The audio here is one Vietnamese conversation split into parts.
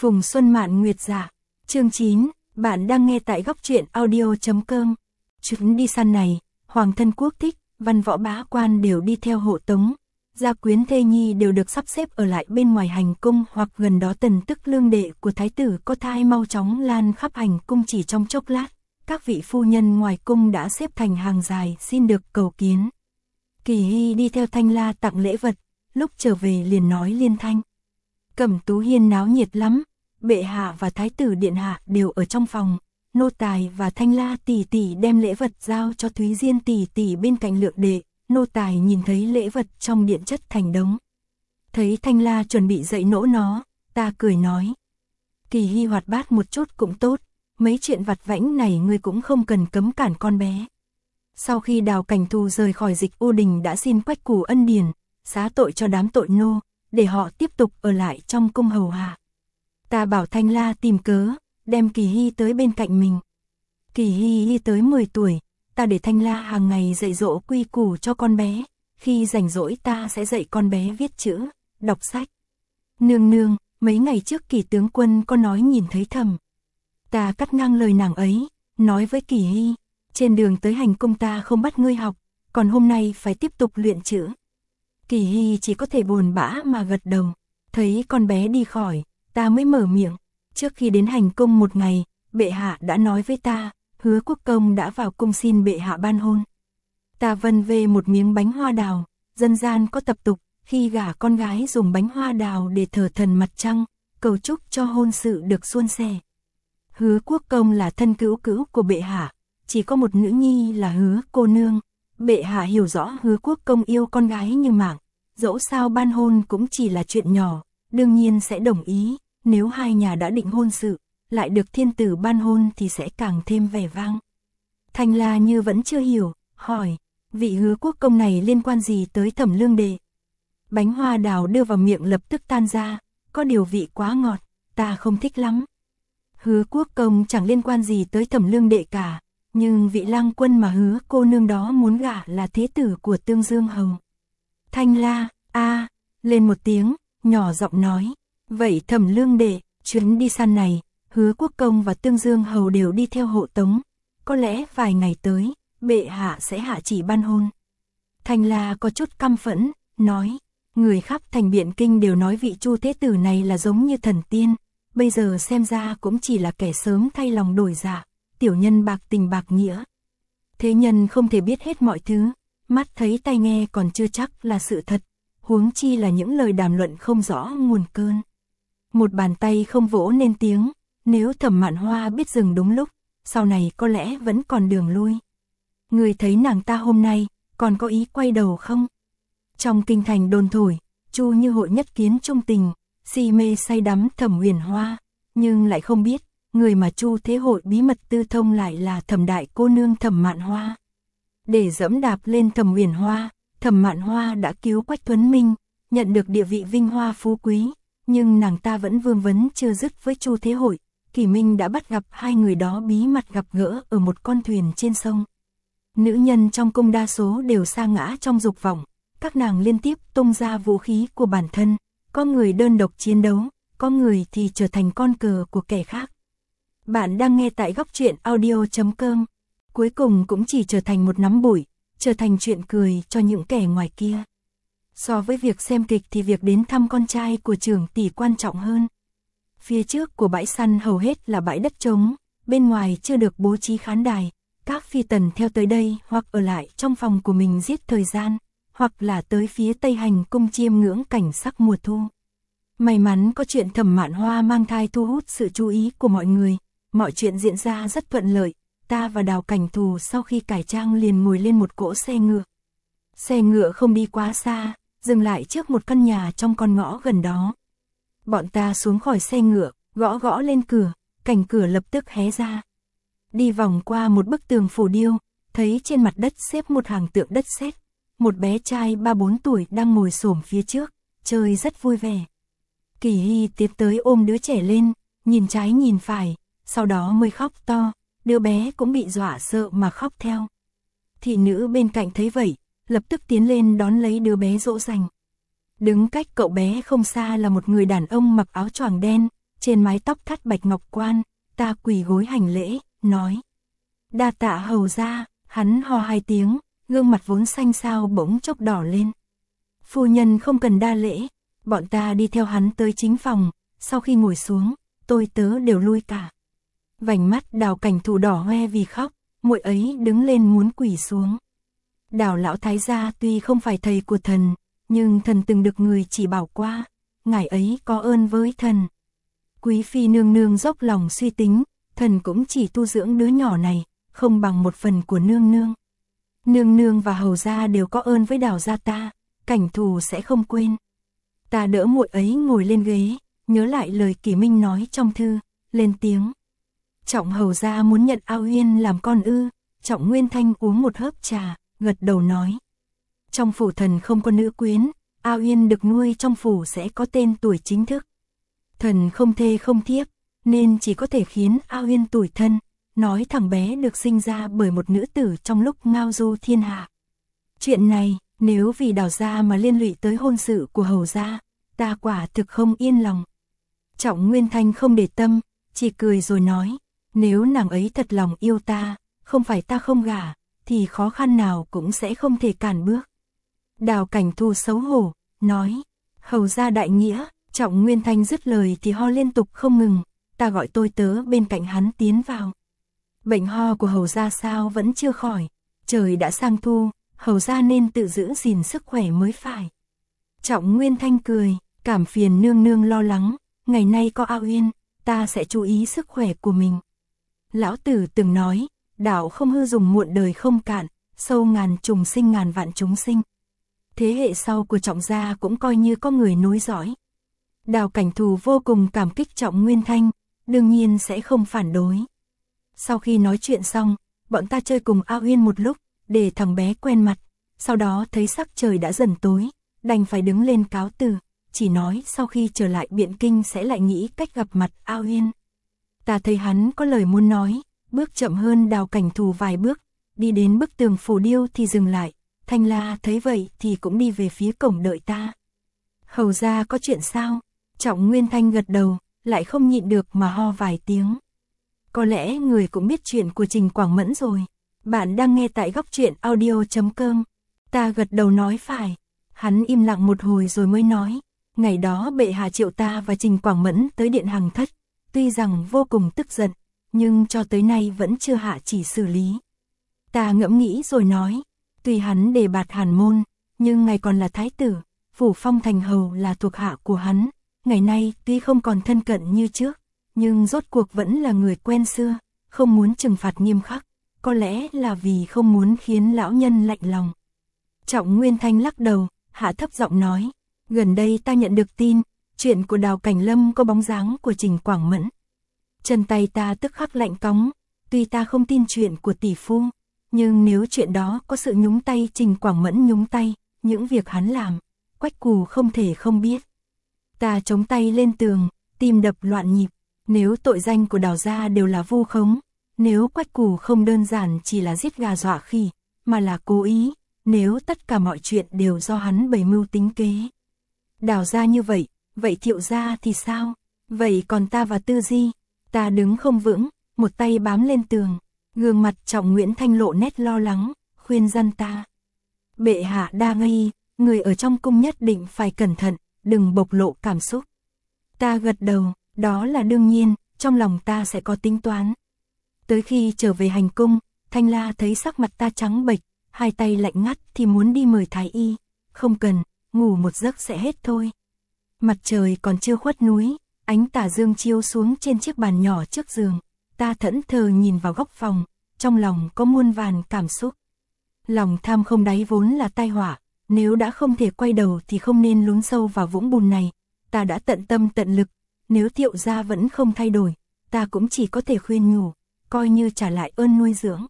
Phùng Xuân Mạn Nguyệt Dạ. Chương 9, bạn đang nghe tại góc truyện audio.com. Chuyến đi săn này, Hoàng thân quốc thích, văn võ bá quan đều đi theo hộ tống. Gia quyến thê nhi đều được sắp xếp ở lại bên ngoài hành cung hoặc gần đó. Tần Tức lương đệ của thái tử có thai mau chóng lan khắp hành cung chỉ trong chốc lát. Các vị phu nhân ngoài cung đã xếp thành hàng dài xin được cầu kiến. Kỳ Hy đi theo Thanh La tặng lễ vật, lúc trở về liền nói liên thanh. Cẩm Tú Hiên náo nhiệt lắm, bệ hạ và thái tử điện hạ đều ở trong phòng. Nô tài và Thanh La tỷ tỷ đem lễ vật giao cho Thúy Diên tỷ tỷ bên cạnh Lượng đệ. Nô tài nhìn thấy lễ vật trong điện chất thành đống. Thấy Thanh La chuẩn bị dạy nỗ nó, ta cười nói. Kỳ Hy hoạt bát một chút cũng tốt, mấy chuyện vặt vãnh này ngươi cũng không cần cấm cản con bé. Sau khi Đào Cảnh Thù rời khỏi Dịch U Đình đã xin Quách Cù ân điển, xá tội cho đám tội nô, để họ tiếp tục ở lại trong cung hầu hạ. Ta bảo Thanh La tìm cớ, đem Kỳ Hy tới bên cạnh mình. Kỳ Hy tới 10 tuổi, ta để Thanh La hàng ngày dạy dỗ quy củ cho con bé, khi rảnh rỗi ta sẽ dạy con bé viết chữ, đọc sách. Nương nương, mấy ngày trước Kỳ tướng quân có nói nhìn thấy Thẩm. Ta cắt ngang lời nàng ấy, nói với Kỳ Hy, trên đường tới hành cung ta không bắt ngươi học, còn hôm nay phải tiếp tục luyện chữ. Kỳ Hy chỉ có thể buồn bã mà gật đầu. Thấy con bé đi khỏi, ta mới mở miệng. Trước khi đến hành cung một ngày, bệ hạ đã nói với ta, Hứa Quốc Công đã vào cung xin bệ hạ ban hôn. Ta vân về một miếng bánh hoa đào, dân gian có tập tục, khi gả con gái dùng bánh hoa đào để thờ thần mặt trăng, cầu chúc cho hôn sự được suôn sẻ. Hứa Quốc Công là thân cữu cữu của bệ hạ, chỉ có một nữ nhi là Hứa cô nương. Bệ hạ hiểu rõ Hứa Quốc Công yêu con gái như mạng, dẫu sao ban hôn cũng chỉ là chuyện nhỏ, đương nhiên sẽ đồng ý. Nếu hai nhà đã định hôn sự, lại được thiên tử ban hôn thì sẽ càng thêm vẻ vang. Thanh La như vẫn chưa hiểu, hỏi, vị Hứa Quốc Công này liên quan gì tới Thẩm lương đệ? Bánh hoa đào đưa vào miệng lập tức tan ra, có điều vị quá ngọt, ta không thích lắm. Hứa Quốc Công chẳng liên quan gì tới Thẩm lương đệ cả, nhưng vị lang quân mà Hứa cô nương đó muốn gả là thế tử của Tương Dương Hầu. Thanh La, lên một tiếng, nhỏ giọng nói, vậy Thẩm lương đệ, chuyến đi săn này, Hứa Quốc Công và Tương Dương Hầu đều đi theo hộ tống, có lẽ vài ngày tới, bệ hạ sẽ hạ chỉ ban hôn. Thanh La có chút căm phẫn, nói, người khắp thành Biện Kinh đều nói vị Chu thế tử này là giống như thần tiên, bây giờ xem ra cũng chỉ là kẻ sớm thay lòng đổi dạ, tiểu nhân bạc tình bạc nghĩa. Thế nhân không thể biết hết mọi thứ, mắt thấy tai nghe còn chưa chắc là sự thật, huống chi là những lời đàm luận không rõ nguồn cơn. Một bàn tay không vỗ nên tiếng, nếu Thẩm Mạn Hoa biết dừng đúng lúc, sau này có lẽ vẫn còn đường lui. Người thấy nàng ta hôm nay, còn có ý quay đầu không? Trong kinh thành đồn thổi, Chu Như Hội nhất kiến trung tình, si mê say đắm Thẩm Huyền Hoa, nhưng lại không biết, người mà Chu Thế Hội bí mật tư thông lại là Thẩm đại cô nương Thẩm Mạn Hoa. Để dẫm đạp lên Thẩm Huyền Hoa, Thẩm Mạn Hoa đã cứu Quách Thuấn Minh, nhận được địa vị vinh hoa phú quý, nhưng nàng ta vẫn vương vấn chưa dứt với Chu Thế Hội. Kỷ Minh đã bắt gặp hai người đó bí mật gặp gỡ ở một con thuyền trên sông. Nữ nhân trong cung đa số đều sa ngã trong dục vọng, các nàng liên tiếp tung ra vũ khí của bản thân, có người đơn độc chiến đấu, có người thì trở thành con cờ của kẻ khác. Bạn đang nghe tại góc truyện audio.com, cuối cùng cũng chỉ trở thành một nắm bụi, trở thành chuyện cười cho những kẻ ngoài kia. So với việc xem kịch thì việc đến thăm con trai của trưởng tỷ quan trọng hơn. Phía trước của bãi săn hầu hết là bãi đất trống, bên ngoài chưa được bố trí khán đài, các phi tần theo tới đây hoặc ở lại trong phòng của mình giết thời gian, hoặc là tới phía Tây Hành cung chiêm ngưỡng cảnh sắc mùa thu. May mắn có chuyện Thẩm Mạn Hoa mang thai thu hút sự chú ý của mọi người, mọi chuyện diễn ra rất thuận lợi, ta và Đào Cảnh Thù sau khi cải trang liền ngồi lên một cỗ xe ngựa. Xe ngựa không đi quá xa, dừng lại trước một căn nhà trong con ngõ gần đó. Bọn ta xuống khỏi xe ngựa, gõ gõ lên cửa, cành cửa lập tức hé ra. Đi vòng qua một bức tường phù điêu, thấy trên mặt đất xếp một hàng tượng đất sét. Một bé trai 3-4 tuổi đang ngồi xổm phía trước, chơi rất vui vẻ. Kỳ Hy tiếp tới ôm đứa trẻ lên, nhìn trái nhìn phải, sau đó mới khóc to, đứa bé cũng bị dọa sợ mà khóc theo. Thị nữ bên cạnh thấy vậy, lập tức tiến lên đón lấy đứa bé dỗ dành. Đứng cách cậu bé không xa là một người đàn ông mặc áo choàng đen, trên mái tóc thắt bạch ngọc quan, ta quỳ gối hành lễ, nói. Đa tạ hầu gia, hắn ho 2 tiếng, gương mặt vốn xanh xao bỗng chốc đỏ lên. Phu nhân không cần đa lễ, bọn ta đi theo hắn tới chính phòng, sau khi ngồi xuống, tôi tớ đều lui cả. Vành mắt Đào Cảnh Thù đỏ hoe vì khóc, muội ấy đứng lên muốn quỳ xuống. Đào lão thái gia tuy không phải thầy của thần, nhưng thần từng được người chỉ bảo qua, ngài ấy có ơn với thần. Quý phi nương nương dốc lòng suy tính, thần cũng chỉ tu dưỡng đứa nhỏ này, không bằng một phần của nương nương. Nương nương và hầu gia đều có ơn với Đào gia ta, Cảnh Thù sẽ không quên. Ta đỡ muội ấy ngồi lên ghế, nhớ lại lời Kỷ Minh nói trong thư, lên tiếng. Trọng hầu gia muốn nhận A Uyên làm con ư? Trọng Nguyên Thanh uống một hớp trà, gật đầu nói. Trong phủ thần không có nữ quyến, A Uyên được nuôi trong phủ sẽ có tên tuổi chính thức. Thần không thê không thiếp, nên chỉ có thể khiến A Uyên tủi thân, nói thằng bé được sinh ra bởi một nữ tử trong lúc ngao du thiên hạ. Chuyện này, nếu vì Đào gia mà liên lụy tới hôn sự của hầu gia, ta quả thực không yên lòng. Trọng Nguyên Thanh không để tâm, chỉ cười rồi nói, nếu nàng ấy thật lòng yêu ta, không phải ta không gả, thì khó khăn nào cũng sẽ không thể cản bước. Đào Cảnh Thù xấu hổ, nói, hầu gia đại nghĩa. Trọng Nguyên Thanh dứt lời thì ho liên tục không ngừng, ta gọi tôi tớ bên cạnh hắn tiến vào. Bệnh ho của hầu gia sao vẫn chưa khỏi, trời đã sang thu, hầu gia nên tự giữ gìn sức khỏe mới phải. Trọng Nguyên Thanh cười, cảm phiền nương nương lo lắng, ngày nay có A Uyên, ta sẽ chú ý sức khỏe của mình. Lão tử từng nói, đạo không hư dùng muộn đời không cạn, sâu ngàn trùng sinh ngàn vạn chúng sinh. Thế hệ sau của Trọng gia cũng coi như có người nối dõi. Đào Cảnh Thù vô cùng cảm kích Trọng Nguyên Thanh, đương nhiên sẽ không phản đối. Sau khi nói chuyện xong, bọn ta chơi cùng A Uyên một lúc, để thằng bé quen mặt, sau đó thấy sắc trời đã dần tối, đành phải đứng lên cáo từ, chỉ nói sau khi trở lại Biện Kinh sẽ lại nghĩ cách gặp mặt A Uyên. Ta thấy hắn có lời muốn nói, bước chậm hơn Đào Cảnh Thù vài bước, đi đến bức tường phù điêu thì dừng lại, Thanh La thấy vậy thì cũng đi về phía cổng đợi ta. Hầu gia có chuyện sao? Trọng Nguyên Thanh gật đầu, lại không nhịn được mà ho vài tiếng. Có lẽ người cũng biết chuyện của Trình Quảng Mẫn rồi. Bạn đang nghe tại góc truyện audio.com. Ta gật đầu nói phải. Hắn im lặng một hồi rồi mới nói. Ngày đó bệ hạ triệu ta và Trình Quảng Mẫn tới điện Hằng Thất. Tuy rằng vô cùng tức giận, nhưng cho tới nay vẫn chưa hạ chỉ xử lý. Ta ngẫm nghĩ rồi nói. Tuy hắn đề bạt Hàn Môn, nhưng ngài còn là thái tử. Phủ Phong Thành Hầu là thuộc hạ của hắn. Ngày nay tuy không còn thân cận như trước, nhưng rốt cuộc vẫn là người quen xưa, không muốn trừng phạt nghiêm khắc, có lẽ là vì không muốn khiến lão nhân lạnh lòng. Trọng Nguyên Thanh lắc đầu, hạ thấp giọng nói, gần đây ta nhận được tin, chuyện của Đào Cảnh Lâm có bóng dáng của Trình Quảng Mẫn. Chân tay ta tức khắc lạnh cóng, tuy ta không tin chuyện của tỷ phu, nhưng nếu chuyện đó có sự nhúng tay Trình Quảng Mẫn nhúng tay, những việc hắn làm, Quách Cù không thể không biết. Ta chống tay lên tường, tim đập loạn nhịp, nếu tội danh của Đào gia đều là vu khống, nếu Quách Cù không đơn giản chỉ là giết gà dọa khỉ, mà là cố ý, nếu tất cả mọi chuyện đều do hắn bày mưu tính kế. Đào gia như vậy, vậy Thiệu gia thì sao? Vậy còn ta và Tư Di? Ta đứng không vững, một tay bám lên tường, gương mặt Trọng Nguyễn Thanh lộ nét lo lắng, khuyên răn ta. Bệ hạ đa nghi, người ở trong cung nhất định phải cẩn thận, đừng bộc lộ cảm xúc. Ta gật đầu, đó là đương nhiên, trong lòng ta sẽ có tính toán. Tới khi trở về hành cung, Thanh La thấy sắc mặt ta trắng bệch, hai tay lạnh ngắt thì muốn đi mời thái y. Không cần, ngủ một giấc sẽ hết thôi. Mặt trời còn chưa khuất núi, ánh tà dương chiếu xuống trên chiếc bàn nhỏ trước giường. Ta thẫn thờ nhìn vào góc phòng, trong lòng có muôn vàn cảm xúc. Lòng tham không đáy vốn là tai họa, nếu đã không thể quay đầu thì không nên lún sâu vào vũng bùn này. Ta đã tận tâm tận lực, nếu Thiệu gia vẫn không thay đổi, ta cũng chỉ có thể khuyên nhủ, coi như trả lại ơn nuôi dưỡng.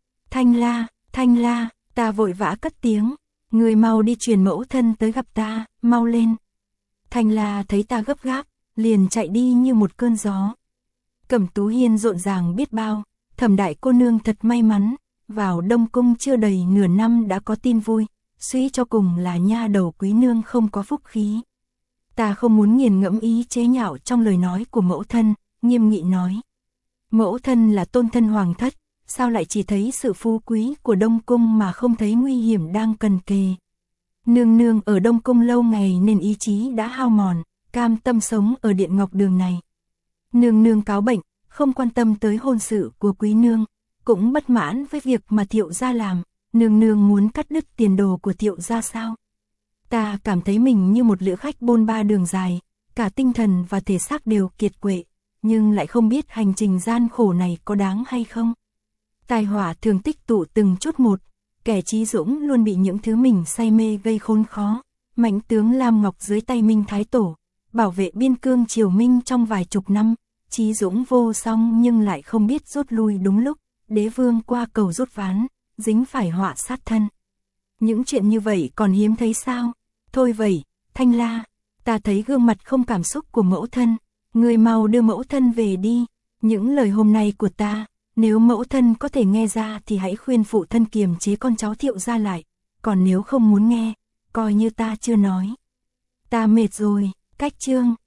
Thanh La, ta vội vã cất tiếng, người mau đi truyền mẫu thân tới gặp ta, mau lên. Thanh La thấy ta gấp gáp, liền chạy đi như một cơn gió. Cẩm Tú Hiên rộn ràng biết bao, Thẩm đại cô nương thật may mắn, vào Đông Cung chưa đầy nửa năm đã có tin vui, suy cho cùng là nha đầu quý nương không có phúc khí. Ta không muốn nghiền ngẫm ý chế nhạo trong lời nói của mẫu thân, nghiêm nghị nói. Mẫu thân là tôn thân hoàng thất, sao lại chỉ thấy sự phú quý của Đông Cung mà không thấy nguy hiểm đang cần kề. Nương nương ở Đông Cung lâu ngày nên ý chí đã hao mòn, cam tâm sống ở Điện Ngọc Đường này. Nương nương cáo bệnh, không quan tâm tới hôn sự của quý nương, cũng bất mãn với việc mà Thiệu gia làm, nương nương muốn cắt đứt tiền đồ của Thiệu gia sao? Ta cảm thấy mình như một lữ khách bôn ba đường dài, cả tinh thần và thể xác đều kiệt quệ, nhưng lại không biết hành trình gian khổ này có đáng hay không. Tai họa thường tích tụ từng chút một, kẻ chí dũng luôn bị những thứ mình say mê gây khốn khó. Mãnh tướng Lam Ngọc dưới tay Minh Thái Tổ, bảo vệ biên cương triều Minh trong vài chục năm, chí dũng vô song nhưng lại không biết rút lui đúng lúc, đế vương qua cầu rút ván, dính phải họa sát thân. Những chuyện như vậy còn hiếm thấy sao? Thôi vậy, Thanh La, ta thấy gương mặt không cảm xúc của mẫu thân, người mau đưa mẫu thân về đi. Những lời hôm nay của ta, nếu mẫu thân có thể nghe ra thì hãy khuyên phụ thân kiềm chế con cháu Thiệu gia lại, còn nếu không muốn nghe, coi như ta chưa nói. Ta mệt rồi, cách chương.